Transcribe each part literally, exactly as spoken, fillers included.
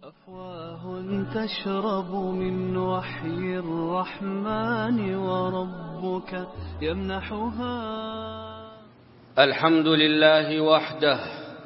أفواه تشرب من وحي الرحمن وربك يمنحها. الحمد لله وحده،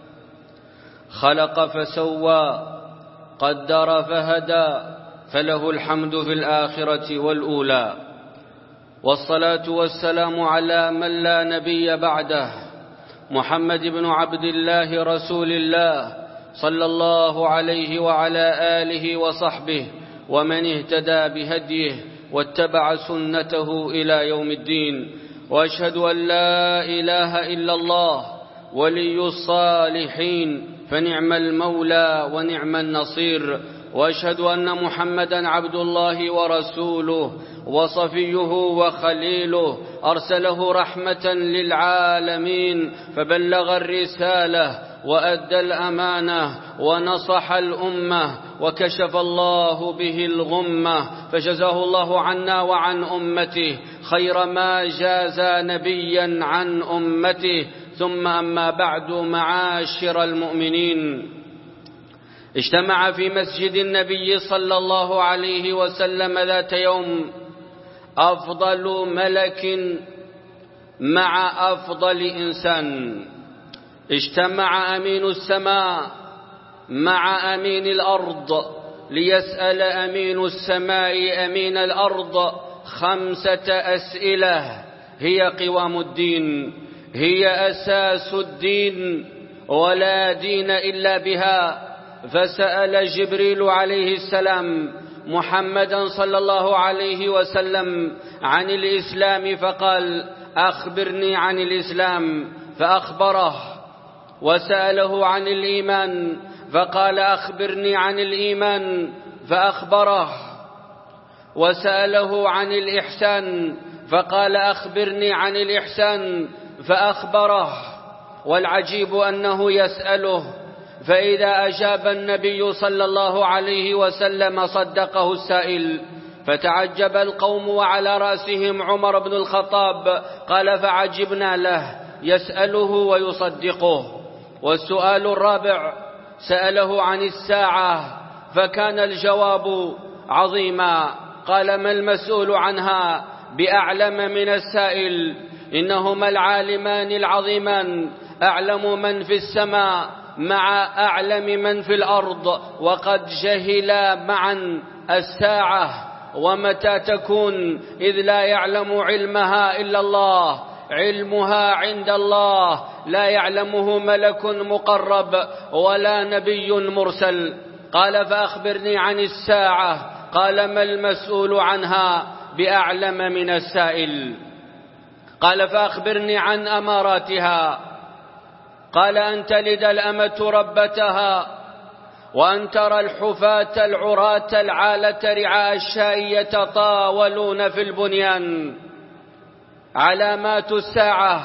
خلق فسوى، قدر فهدى، فله الحمد في الآخرة والأولى. والصلاة والسلام على من لا نبي بعده، محمد بن عبد الله رسول الله، صلى الله عليه وعلى آله وصحبه ومن اهتدى بهديه واتبع سنته إلى يوم الدين. وأشهد أن لا إله إلا الله ولي الصالحين، فنعم المولى ونعم النصير. وأشهد أن محمدًا عبد الله ورسوله وصفيه وخليله، أرسله رحمة للعالمين، فبلغ الرسالة وأدى الأمانة ونصح الأمة، وكشف الله به الغمة، فجزاه الله عنا وعن أمته خير ما جاز نبيا عن أمته. ثم أما بعد، معاشر المؤمنين، اجتمع في مسجد النبي صلى الله عليه وسلم ذات يوم أفضل ملك مع أفضل إنسان. اجتمع أمين السماء مع أمين الأرض ليسأل أمين السماء أمين الأرض خمسة أسئلة هي قوام الدين، هي أساس الدين، ولا دين إلا بها. فسأل جبريل عليه السلام محمدا صلى الله عليه وسلم عن الإسلام، فقال: أخبرني عن الإسلام، فأخبره. وسأله عن الإيمان، فقال: أخبرني عن الإيمان، فأخبره. وسأله عن الإحسان، فقال: أخبرني عن الإحسان، فأخبره. والعجيب أنه يسأله، فإذا أجاب النبي صلى الله عليه وسلم صدقه السائل. فتعجب القوم وعلى رأسهم عمر بن الخطاب، قال: فعجبنا له، يسأله ويصدقه. والسؤال الرابع سأله عن الساعة، فكان الجواب عظيما، قال: ما المسؤول عنها بأعلم من السائل؟ إنهما العالمان العظيمان، أعلم من في السماء مع أعلم من في الأرض، وقد جهلا معا الساعة ومتى تكون، إذ لا يعلم علمها إلا الله، علمها عند الله، لا يعلمه ملك مقرب ولا نبي مرسل. قال: فأخبرني عن الساعة. قال: ما المسؤول عنها بأعلم من السائل؟ قال: فأخبرني عن أماراتها. قال: أن تلد الأمة ربتها، وأن ترى الحفاة العراة العالة رعاء الشاء يتطاولون في البنيان. علامات الساعة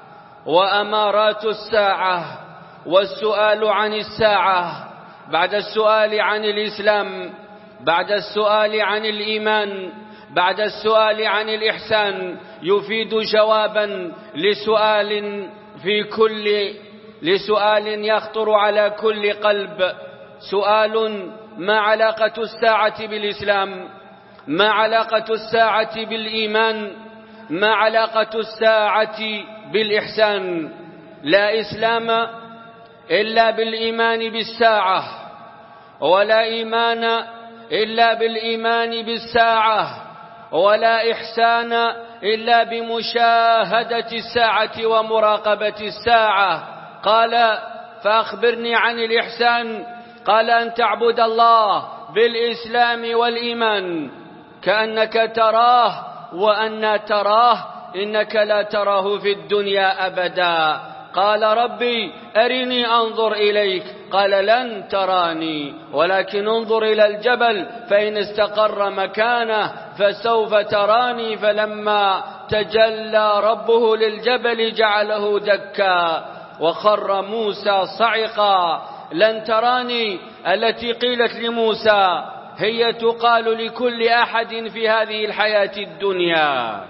وأمارات الساعة. والسؤال عن الساعة بعد السؤال عن الإسلام، بعد السؤال عن الإيمان، بعد السؤال عن الإحسان، يفيد جوابا لسؤال في كل لسؤال يخطر على كل قلب. سؤال: ما علاقة الساعة بالإسلام؟ ما علاقة الساعة بالإيمان؟ ما علاقة الساعة بالإحسان؟ لا إسلام إلا بالإيمان بالساعة، ولا إيمان إلا بالإيمان بالساعة، ولا إحسان إلا بمشاهدة الساعة ومراقبة الساعة. قال: فأخبرني عن الإحسان. قال: أن تعبد الله بالإسلام والإيمان كأنك تراه وأن تراه، إنك لا تراه في الدنيا أبدا. قال: ربي أرني أنظر إليك. قال: لن تراني، ولكن انظر إلى الجبل فإن استقر مكانه فسوف تراني. فلما تجلى ربه للجبل جعله دكا وخر موسى صعقا. لن تراني التي قيلت لموسى هي تقال لكل أحد في هذه الحياة الدنيا.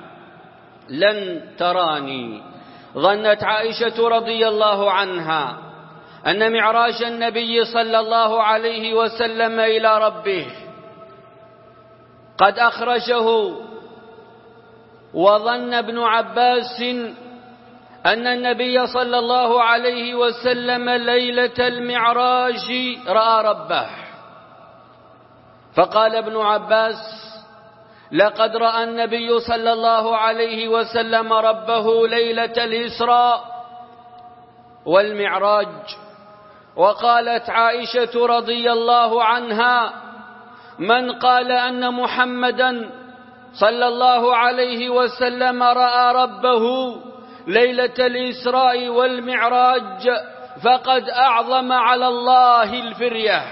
لن تراني. ظنت عائشة رضي الله عنها أن معراج النبي صلى الله عليه وسلم إلى ربه قد أخرجه، وظن ابن عباس أن النبي صلى الله عليه وسلم ليلة المعراج رأى ربه، فقال ابن عباس: لقد رأى النبي صلى الله عليه وسلم ربه ليلة الإسراء والمعراج. وقالت عائشة رضي الله عنها: من قال أن محمدا صلى الله عليه وسلم رأى ربه ليلة الإسراء والمعراج فقد أعظم على الله الفرية،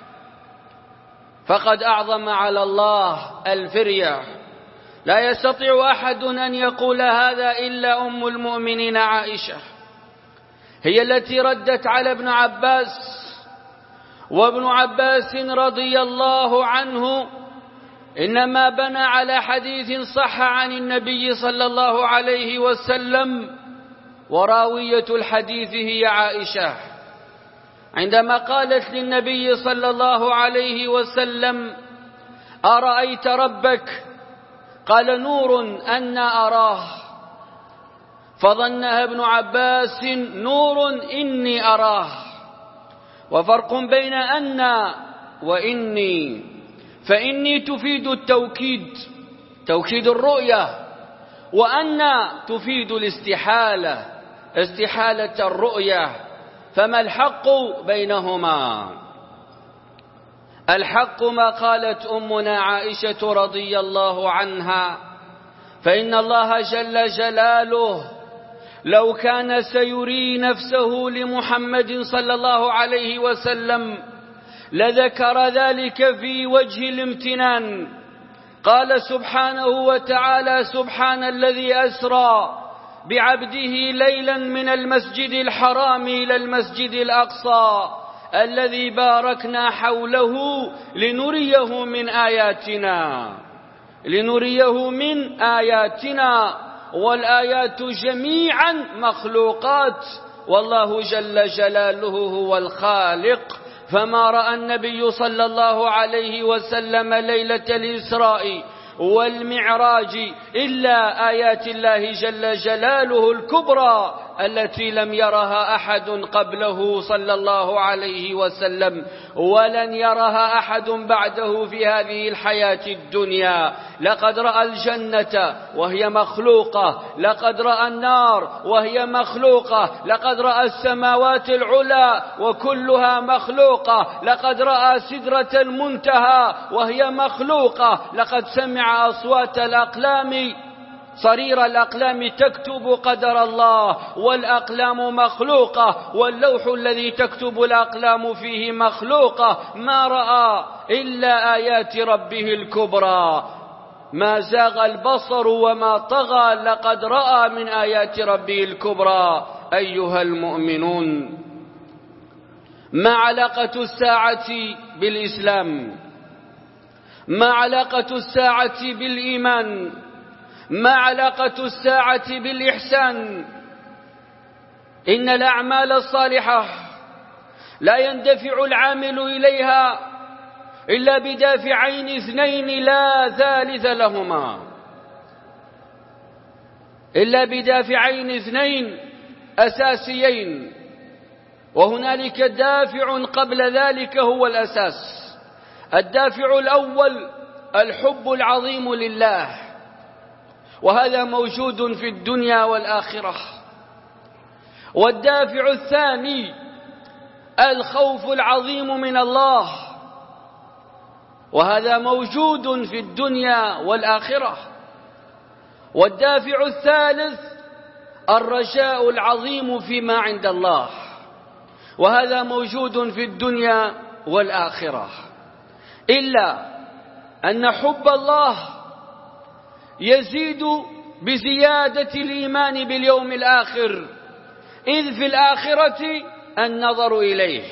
فقد أعظم على الله الفرية. لا يستطيع أحد أن يقول هذا إلا أم المؤمنين عائشة، هي التي ردت على ابن عباس. وابن عباس رضي الله عنه إنما بنى على حديث صح عن النبي صلى الله عليه وسلم، وراوية الحديث هي عائشة، عندما قالت للنبي صلى الله عليه وسلم: أرأيت ربك؟ قال: نور أنا أراه. فظنها ابن عباس: نور إني أراه. وفرق بين أن وإني، فإني تفيد التوكيد، توكيد الرؤية، وأن تفيد الاستحالة، استحالة الرؤية. فما الحق بينهما؟ الحق ما قالت أمنا عائشة رضي الله عنها: فإن الله جل جلاله لو كان سيري نفسه لمحمد صلى الله عليه وسلم لذكر ذلك في وجه الامتنان. قال سبحانه وتعالى: سبحان الذي أسرى بعبده ليلا من المسجد الحرام إلى المسجد الأقصى الذي باركنا حوله لنريه من آياتنا، لنريه من آياتنا. والآيات جميعا مخلوقات، والله جل جلاله هو الخالق. فما رأى النبي صلى الله عليه وسلم ليلة الإسراء والمعراج إلا آيات الله جل جلاله الكبرى التي لم يرها أحد قبله صلى الله عليه وسلم، ولن يرها أحد بعده في هذه الحياة الدنيا. لقد رأى الجنة وهي مخلوقة، لقد رأى النار وهي مخلوقة، لقد رأى السماوات العلى وكلها مخلوقة، لقد رأى سدرة المنتهى وهي مخلوقة، لقد سمع أصوات الأقلام، صرير الأقلام تكتب قدر الله، والأقلام مخلوقة، واللوح الذي تكتب الأقلام فيه مخلوقة. ما رأى إلا آيات ربه الكبرى، ما زاغ البصر وما طغى، لقد رأى من آيات ربه الكبرى. أيها المؤمنون، ما علاقة الساعة بالإسلام؟ ما علاقة الساعة بالإيمان؟ ما علاقة الساعة بالإحسان؟ إن الأعمال الصالحة لا يندفع العامل إليها إلا بدافعين اثنين لا ثالث لهما، إلا بدافعين اثنين أساسيين، وهنالك دافع قبل ذلك هو الأساس. الدافع الأول الحب العظيم لله، وهذا موجود في الدنيا والآخرة. والدافع الثاني الخوف العظيم من الله، وهذا موجود في الدنيا والآخرة. والدافع الثالث الرجاء العظيم فيما عند الله، وهذا موجود في الدنيا والآخرة. إلا أن حب الله يزيد بزيادة الإيمان باليوم الآخر، إذ في الآخرة النظر إليه.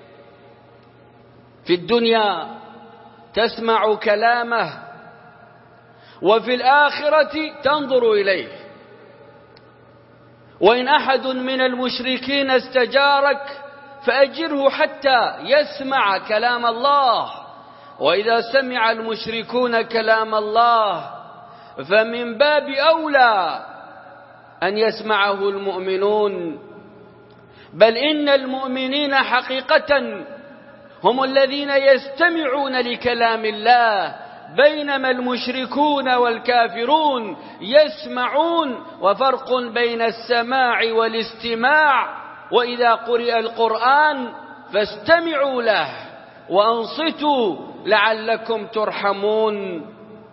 في الدنيا تسمع كلامه، وفي الآخرة تنظر إليه. وإن أحد من المشركين استجارك فأجره حتى يسمع كلام الله. وإذا سمع المشركون كلام الله فمن باب أولى أن يسمعه المؤمنون. بل إن المؤمنين حقيقة هم الذين يستمعون لكلام الله، بينما المشركون والكافرون يسمعون. وفرق بين السماع والاستماع. وإذا قرئ القرآن فاستمعوا له وأنصتوا لعلكم ترحمون.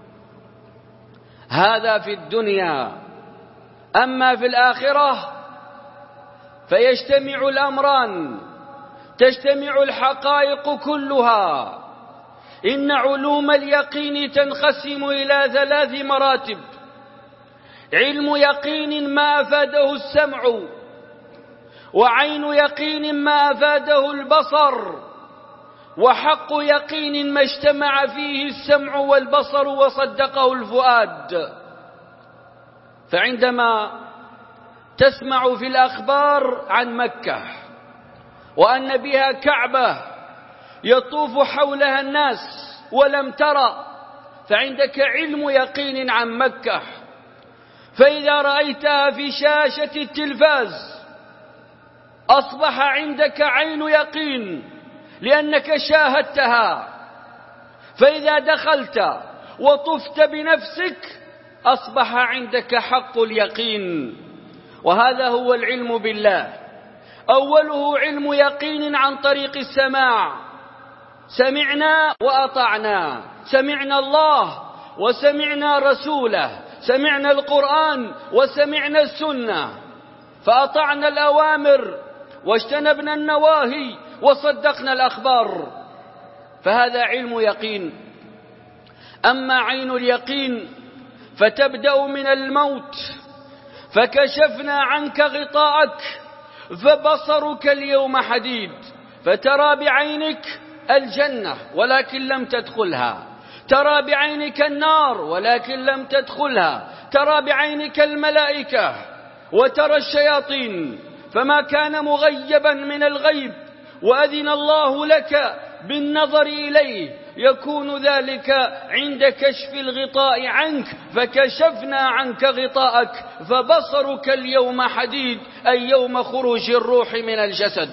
هذا في الدنيا. أما في الآخرة فيجتمع الأمران، تجتمع الحقائق كلها. إن علوم اليقين تنقسم إلى ثلاث مراتب: علم يقين ما أفاده السمع، وعين يقين ما أفاده البصر، وحق يقين ما اجتمع فيه السمع والبصر وصدقه الفؤاد. فعندما تسمع في الأخبار عن مكة وأن بها كعبة يطوف حولها الناس ولم ترى، فعندك علم يقين عن مكة. فإذا رأيتها في شاشة التلفاز أصبح عندك عين يقين لأنك شاهدتها. فإذا دخلت وطفت بنفسك أصبح عندك حق اليقين. وهذا هو العلم بالله. أوله علم يقين عن طريق السماع، سمعنا وأطعنا، سمعنا الله وسمعنا رسوله، سمعنا القرآن وسمعنا السنة، فأطعنا الأوامر واجتنبنا النواهي وصدقنا الأخبار، فهذا علم يقين. أما عين اليقين فتبدأ من الموت، فكشفنا عنك غطاءك فبصرك اليوم حديد، فترى بعينك الجنة ولكن لم تدخلها، ترى بعينك النار ولكن لم تدخلها، ترى بعينك الملائكة وترى الشياطين. فما كان مغيبا من الغيب وأذن الله لك بالنظر إليه يكون ذلك عند كشف الغطاء عنك، فكشفنا عنك غطاءك فبصرك اليوم حديد، أي يوم خروج الروح من الجسد.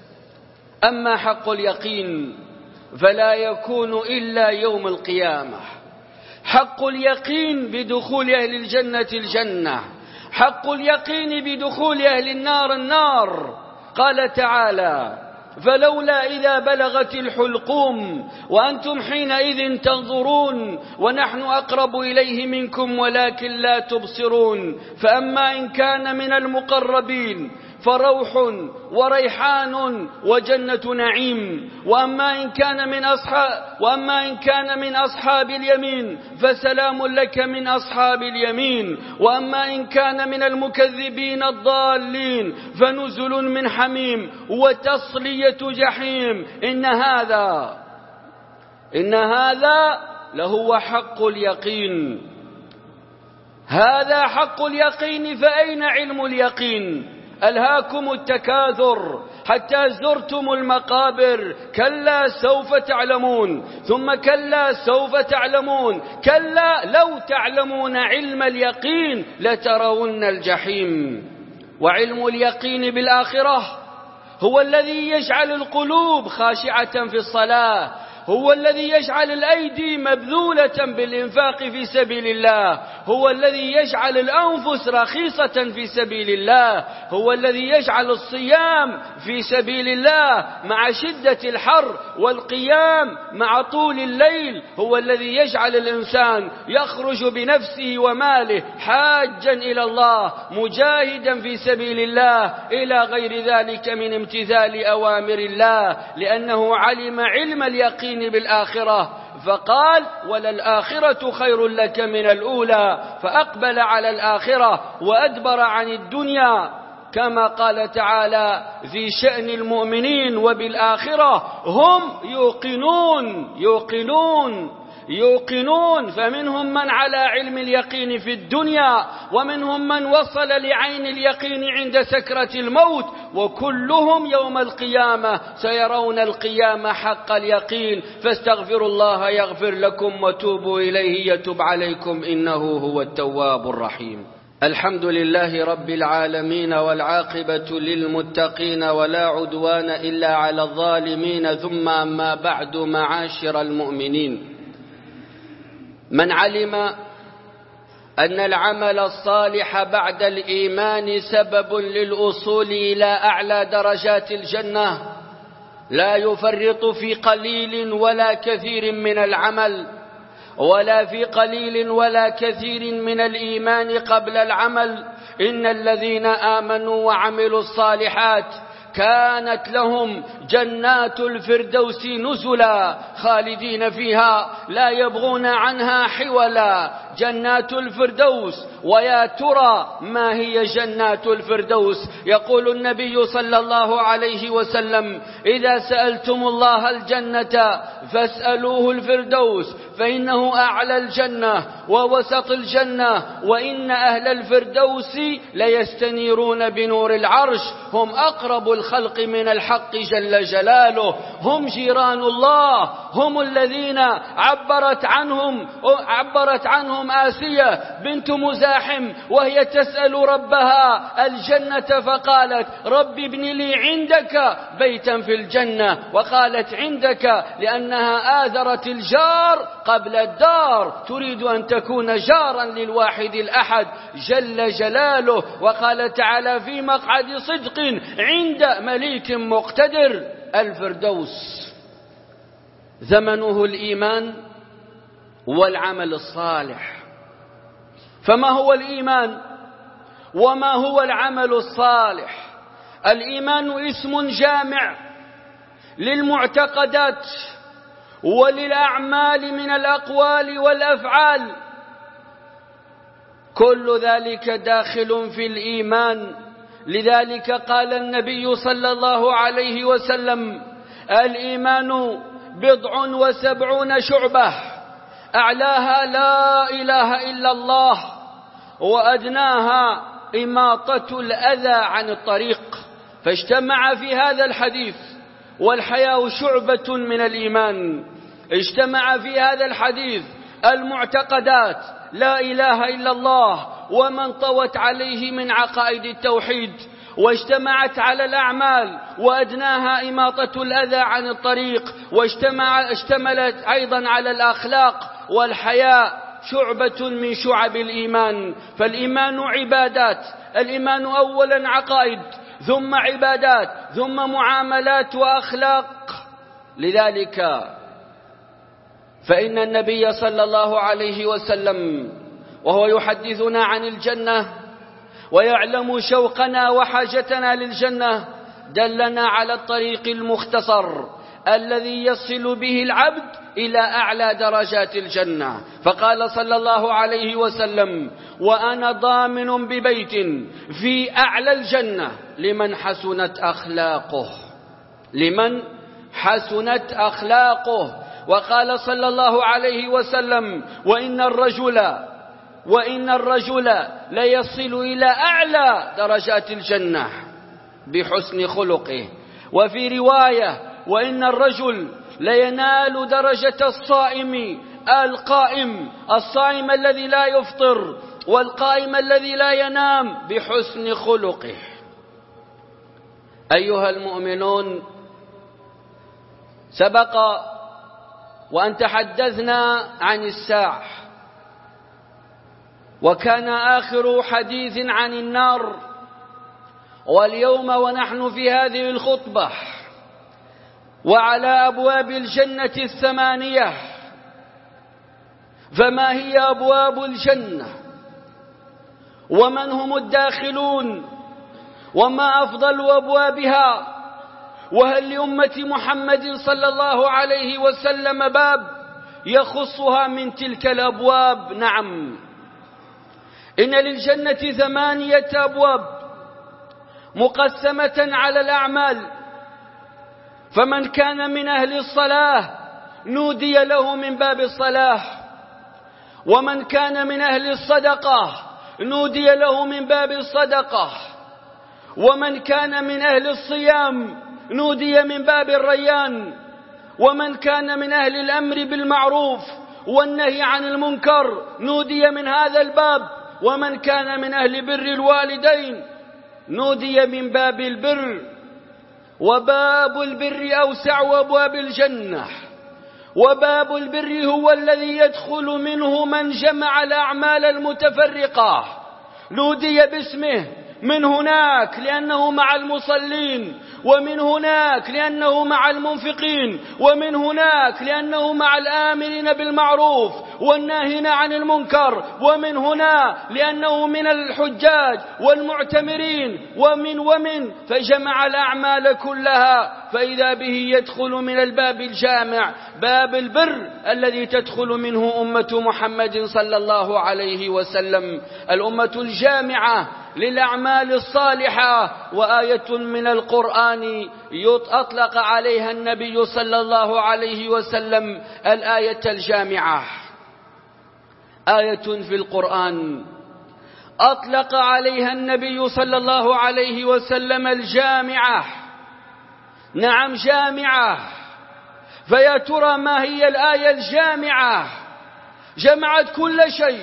أما حق اليقين فلا يكون إلا يوم القيامة. حق اليقين بدخول أهل الجنة الجنة، حق اليقين بدخول أهل النار النار. قال تعالى: فلولا إذا بلغت الحلقوم وأنتم حينئذ تنظرون ونحن أقرب إليه منكم ولكن لا تبصرون. فأما إن كان من المقربين فروح وريحان وجنة نعيم، وأما إن كان من أصحاب وأما إن كان من أصحاب اليمين فسلام لك من أصحاب اليمين، وأما إن كان من المكذبين الضالين فنزل من حميم وتصلية جحيم. إن هذا إن هذا لهو حق اليقين. هذا حق اليقين. فأين علم اليقين؟ ألهاكم التكاثر حتى زرتم المقابر، كلا سوف تعلمون ثم كلا سوف تعلمون، كلا لو تعلمون علم اليقين لترون الجحيم. وعلم اليقين بالآخرة هو الذي يجعل القلوب خاشعة في الصلاة، هو الذي يجعل الأيدي مبذولة بالإنفاق في سبيل الله، هو الذي يجعل الأنفس رخيصة في سبيل الله، هو الذي يجعل الصيام في سبيل الله مع شدة الحر والقيام مع طول الليل، هو الذي يجعل الإنسان يخرج بنفسه وماله حاجا إلى الله مجاهدا في سبيل الله إلى غير ذلك من امتثال أوامر الله، لأنه علم علم اليقين بالآخرة. فقال: وللآخرة خير لك من الأولى، فأقبل على الآخرة وأدبر عن الدنيا، كما قال تعالى في شأن المؤمنين: وبالآخرة هم يوقنون يوقنون يوقنون، فمنهم من على علم اليقين في الدنيا، ومنهم من وصل لعين اليقين عند سكرة الموت، وكلهم يوم القيامة سيرون القيامة حق اليقين. فاستغفروا الله يغفر لكم وتوبوا إليه يتب عليكم إنه هو التواب الرحيم. الحمد لله رب العالمين، والعاقبة للمتقين، ولا عدوان إلا على الظالمين. ثم أما بعد، معاشر المؤمنين، من علم أن العمل الصالح بعد الإيمان سبب للوصول إلى أعلى درجات الجنة لا يفرط في قليل ولا كثير من العمل، ولا في قليل ولا كثير من الإيمان قبل العمل. إن الذين آمنوا وعملوا الصالحات كانت لهم جنات الفردوس نزلا خالدين فيها لا يبغون عنها حولا. جنات الفردوس، ويا ترى ما هي جنات الفردوس؟ يقول النبي صلى الله عليه وسلم: إذا سألتم الله الجنة فاسألوه الفردوس، فإنه أعلى الجنة ووسط الجنة، وإن أهل الفردوس ليستنيرون بنور العرش، هم أقرب الخلق من الحق جل جلاله، هم جيران الله، هم الذين عبرت عنهم عبرت عنهم آسية بنت مزاحم وهي تسأل ربها الجنة، فقالت: رب ابن لي عندك بيتا في الجنة، وقالت عندك لأنها آذرت الجار قبل الدار، تريد أن تكون جارا للواحد الأحد جل جلاله. وقال تعالى في مقعد صدق عند مليك مقتدر: الفردوس زمنه الإيمان والعمل الصالح. فما هو الإيمان وما هو العمل الصالح؟ الإيمان اسم جامع للمعتقدات وللأعمال من الأقوال والأفعال، كل ذلك داخل في الإيمان. لذلك قال النبي صلى الله عليه وسلم: الإيمان بضع وسبعون شعبة، أعلاها لا إله إلا الله، وأدناها إماطة الأذى عن الطريق. فاجتمع في هذا الحديث، والحياء شعبة من الإيمان، اجتمع في هذا الحديث المعتقدات لا إله إلا الله ومن طوت عليه من عقائد التوحيد، واجتمعت على الأعمال وأدناها إماطة الأذى عن الطريق، واجتمع اشتملت أيضا على الأخلاق، والحياء شعبة من شعب الإيمان. فالإيمان عبادات، الإيمان أولا عقائد، ثم عبادات، ثم معاملات وأخلاق. لذلك فإن النبي صلى الله عليه وسلم وهو يحدثنا عن الجنة ويعلم شوقنا وحاجتنا للجنة دلنا على الطريق المختصر الذي يصل به العبد إلى أعلى درجات الجنة. فقال صلى الله عليه وسلم: وأنا ضامن ببيت في أعلى الجنة لمن حسنت أخلاقه، لمن حسنت أخلاقه. وقال صلى الله عليه وسلم: وإن الرجل وإن الرجل ليصل إلى أعلى درجات الجنة بحسن خلقه. وفي رواية: وإن الرجل لينال درجة الصائم القائم، الصائم الذي لا يفطر، والقائم الذي لا ينام بحسن خلقه. أيها المؤمنون، سبق وأن تحدثنا عن الساعة، وكان آخر حديث عن النار، واليوم ونحن في هذه الخطبة وعلى أبواب الجنة الثمانية. فما هي أبواب الجنة؟ ومن هم الداخلون؟ وما أفضل أبوابها؟ وهل لأمة محمد صلى الله عليه وسلم باب يخصها من تلك الأبواب؟ نعم، إن للجنة ثمانية أبواب مقسمة على الأعمال. فمن كان من أهل الصلاة نودي له من باب الصلاة، ومن كان من أهل الصدقة نودي له من باب الصدقة، ومن كان من أهل الصيام نودي من باب الريان، ومن كان من أهل الأمر بالمعروف والنهي عن المنكر نودي من هذا الباب، ومن كان من أهل بر الوالدين نودي من باب البر. وباب البر أوسع وابواب الجنة، وباب البر هو الذي يدخل منه من جمع الأعمال المتفرقة، نودي باسمه من هناك لأنه مع المصلين، ومن هناك لأنه مع المنفقين، ومن هناك لأنه مع الآمرين بالمعروف والناهين عن المنكر، ومن هنا لأنه من الحجاج والمعتمرين، ومن ومن فجمع الأعمال كلها، فإذا به يدخل من الباب الجامع باب البر الذي تدخل منه أمة محمد صلى الله عليه وسلم، الأمة الجامعة للأعمال الصالحة. وآية من القرآن أطلق عليها النبي صلى الله عليه وسلم الآية الجامعة، آية في القرآن أطلق عليها النبي صلى الله عليه وسلم الجامعة، نعم جامعة. فيا ترى ما هي الآية الجامعة؟ جمعت كل شيء.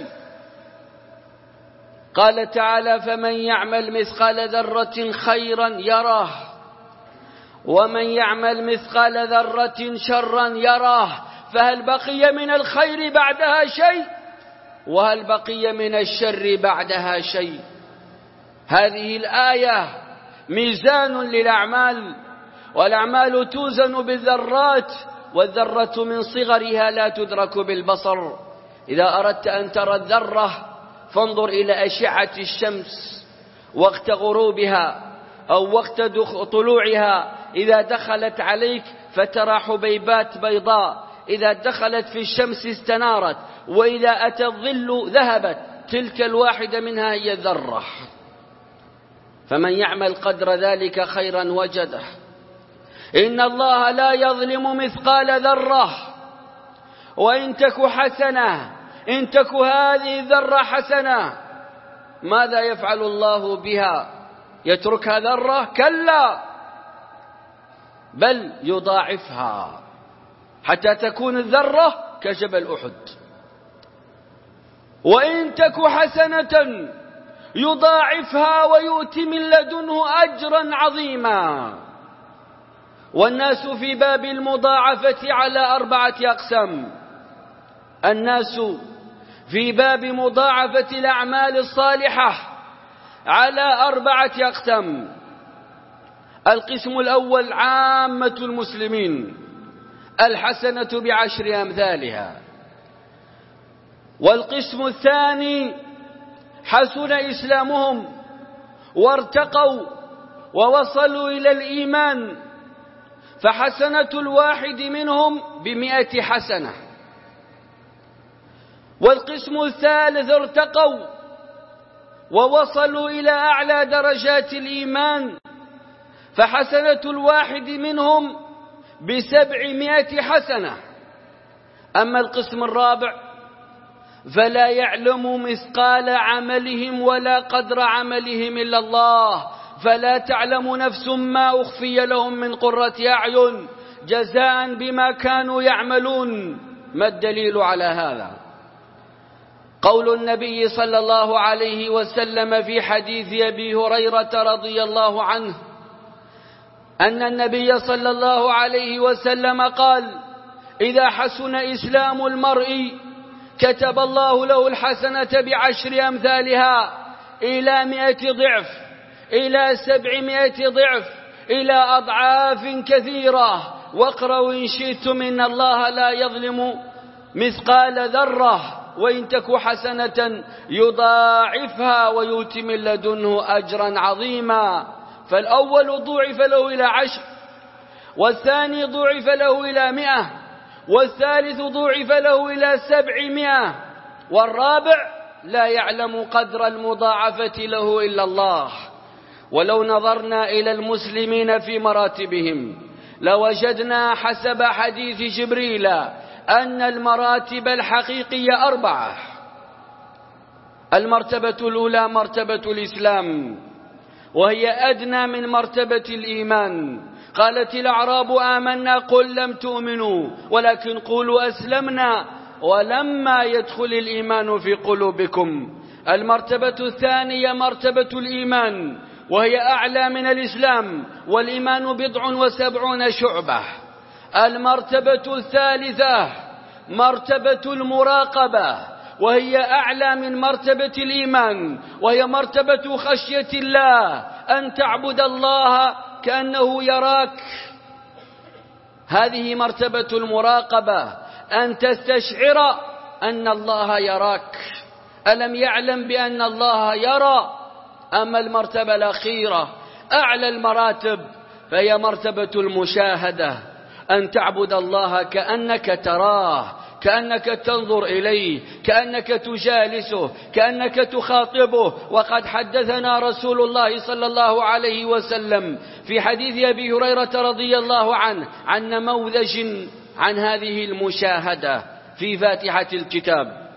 قال تعالى: فمن يعمل مثقال ذرة خيرا يره، ومن يعمل مثقال ذرة شرا يره. فهل بقي من الخير بعدها شيء؟ وهل بقي من الشر بعدها شيء؟ هذه الآية ميزان للأعمال، والأعمال توزن بالذرات، والذرة من صغرها لا تدرك بالبصر. إذا أردت أن ترى الذرة فانظر إلى أشعة الشمس وقت غروبها أو وقت طلوعها، إذا دخلت عليك فترى حبيبات بيضاء، إذا دخلت في الشمس استنارت، وإذا أتى الظل ذهبت. تلك الواحدة منها هي الذرة. فمن يعمل قدر ذلك خيرا وجده. إن الله لا يظلم مثقال ذرة، وإن تك حسنة، إن تك هذه الذرة حسنة ماذا يفعل الله بها؟ يتركها ذرة؟ كلا، بل يضاعفها حتى تكون الذرة كجبل أحد. وإن تك حسنة يضاعفها ويؤتي من لدنه أجرا عظيما. والناس في باب المضاعفة على أربعة أقسام. الناس في باب مضاعفة الأعمال الصالحة على أربعة أقسام. القسم الأول عامة المسلمين، الحسنة بعشر أمثالها. والقسم الثاني حسن إسلامهم وارتقوا ووصلوا إلى الإيمان، فحسنة الواحد منهم بمئة حسنة. والقسم الثالث ارتقوا ووصلوا إلى أعلى درجات الإيمان، فحسنة الواحد منهم بسبعمائة حسنة. أما القسم الرابع فلا يعلم مثقال عملهم ولا قدر عملهم إلا الله، فلا تعلم نفس ما أخفي لهم من قرة أعين جزاء بما كانوا يعملون. ما الدليل على هذا؟ قول النبي صلى الله عليه وسلم في حديث أبي هريرة رضي الله عنه أن النبي صلى الله عليه وسلم قال: إذا حسن إسلام المرء كتب الله له الحسنة بعشر أمثالها إلى مئة ضعف، إلى سبعمائة ضعف، إلى أضعاف كثيرة. واقرأوا إن شئتم إن الله لا يظلم مثقال ذرة، وإن تك حسنة يضاعفها ويؤتي من لدنه أجرا عظيما. فالأول ضُعف له إلى عشر، والثاني ضُعف له إلى مئة، والثالث ضُعف له إلى سبعمائة، والرابع لا يعلم قدر المضاعفة له إلا الله. ولو نظرنا إلى المسلمين في مراتبهم لوجدنا حسب حديث جبريل أن المراتب الحقيقية أربعة. المرتبة الأولى مرتبة الإسلام، وهي أدنى من مرتبة الإيمان. قالت الأعراب آمنا قل لم تؤمنوا ولكن قولوا أسلمنا ولما يدخل الإيمان في قلوبكم. المرتبة الثانية مرتبة الإيمان، وهي أعلى من الإسلام، والإيمان بضع وسبعون شعبة. المرتبة الثالثة مرتبة المراقبة، وهي أعلى من مرتبة الإيمان، وهي مرتبة خشية الله، أن تعبد الله كأنه يراك. هذه مرتبة المراقبة، أن تستشعر أن الله يراك. ألم يعلم بأن الله يرى؟ أما المرتبة الأخيرة أعلى المراتب فهي مرتبة المشاهدة، أن تعبد الله كأنك تراه، كأنك تنظر إليه، كأنك تجالسه، كأنك تخاطبه. وقد حدثنا رسول الله صلى الله عليه وسلم في حديث أبي هريرة رضي الله عنه عن نموذج عن هذه المشاهدة في فاتحة الكتاب.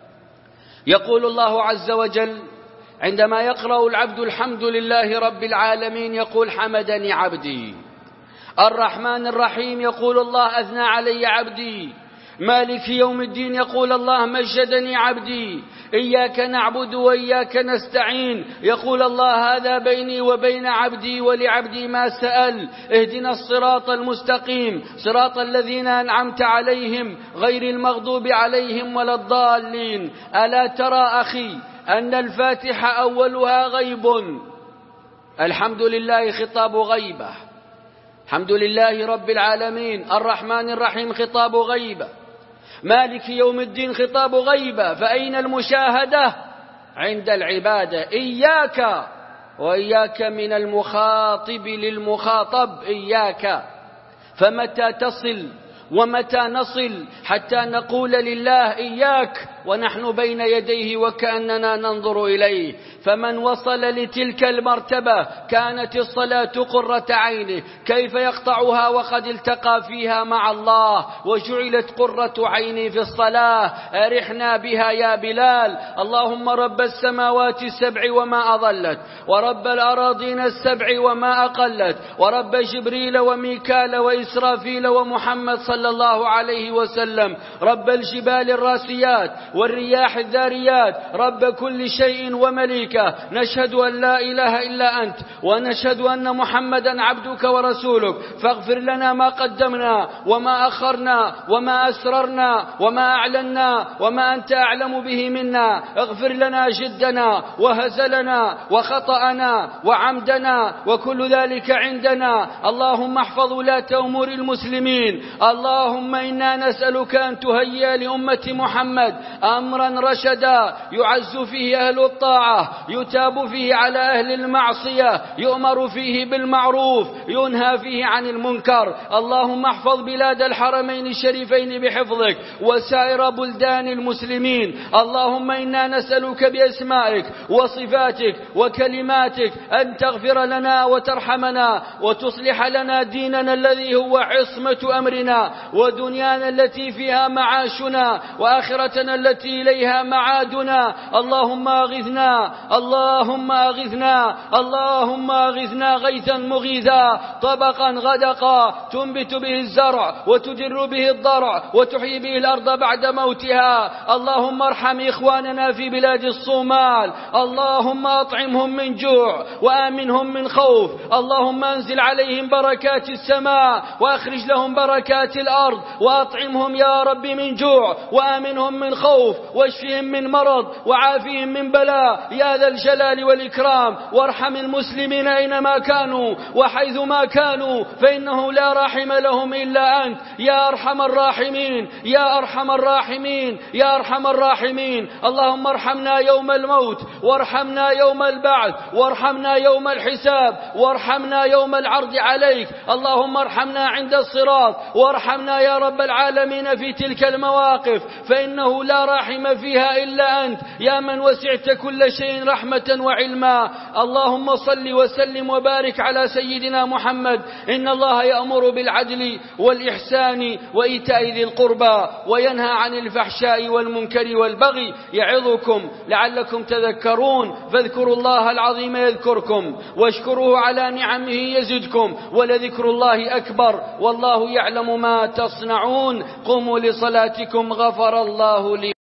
يقول الله عز وجل عندما يقرأ العبد الحمد لله رب العالمين يقول حمدني عبدي. الرحمن الرحيم يقول الله أثنى علي عبدي. مالك يوم الدين يقول الله مجدني عبدي. إياك نعبد وإياك نستعين يقول الله هذا بيني وبين عبدي ولعبدي ما سأل. اهدنا الصراط المستقيم صراط الذين أنعمت عليهم غير المغضوب عليهم ولا الضالين. ألا ترى أخي أن الفاتحة أولها غيب؟ الحمد لله خطاب غيبة، الحمد لله رب العالمين. الرحمن الرحيم خطاب غيبة، مالك يوم الدين خطاب غيبة. فأين المشاهدة؟ عند العبادة. إياك وإياك من المخاطب للمخاطب، إياك. فمتى تصل ومتى نصل حتى نقول لله إياك ونحن بين يديه وكأننا ننظر إليه؟ فمن وصل لتلك المرتبة كانت الصلاة قرة عينه. كيف يقطعها وقد التقى فيها مع الله؟ وجعلت قرة عيني في الصلاة. أرحنا بها يا بلال. اللهم رب السماوات السبع وما أضلت، ورب الأراضين السبع وما أقلت، ورب جبريل وميكال وإسرافيل ومحمد صلى الله عليه وسلم، رب الجبال الراسيات والرياح الذاريات، رب كل شيء ومليكه. نشهد أن لا إله إلا أنت ونشهد أن محمدا عبدك ورسولك. فاغفر لنا ما قدمنا وما أخرنا وما أسررنا وما أعلنا وما أنت أعلم به منا. اغفر لنا جدنا وهزلنا وخطأنا وعمدنا وكل ذلك عندنا. اللهم احفظ ولاة أمور المسلمين. اللهم إنا نسألك أن تهيئ لأمة محمد أمرا رشدا يعز فيه أهل الطاعة، يتاب فيه على أهل المعصية، يؤمر فيه بالمعروف، ينهى فيه عن المنكر. اللهم احفظ بلاد الحرمين الشريفين بحفظك وسائر بلدان المسلمين. اللهم إنا نسألك بأسمائك وصفاتك وكلماتك أن تغفر لنا وترحمنا وتصلح لنا ديننا الذي هو عصمة أمرنا، ودنيانا التي فيها معاشنا، وآخرتنا التي إليها معادنا. اللهم أغثنا اللهم أغثنا اللهم أغثنا غيثا مغيثا طبقا غدقا تنبت به الزرع وتدر به الضرع وتحيي به الأرض بعد موتها. اللهم ارحم إخواننا في بلاد الصومال. اللهم أطعمهم من جوع وآمنهم من خوف. اللهم أنزل عليهم بركات السماء وأخرج لهم بركات الأرض، وأطعمهم يا رب من جوع وآمنهم من خوف، واشفهم من مرض وعافهم من بلاء يا ذا الجلال والإكرام. وارحم المسلمين أينما كانوا وحيثما كانوا، فإنه لا راحم لهم إلا أنت يا أرحم الراحمين يا أرحم الراحمين يا أرحم الراحمين. اللهم ارحمنا يوم الموت، وارحمنا يوم البعث، وارحمنا يوم الحساب، وارحمنا يوم العرض عليك. اللهم ارحمنا عند الصراط، وارحمنا يا رب العالمين في تلك المواقف، فإنه لا مراحم فيها إلا أنت يا من وسعت كل شيء رحمة وعلما. اللهم صل وسلم وبارك على سيدنا محمد. إن الله يأمر بالعدل والإحسان وإيتاء ذي القربى وينهى عن الفحشاء والمنكر والبغي يعظكم لعلكم تذكرون. فاذكروا الله العظيم يذكركم واشكروه على نعمه يزدكم ولذكر الله أكبر والله يعلم ما تصنعون. قوموا لصلاتكم غفر الله لي.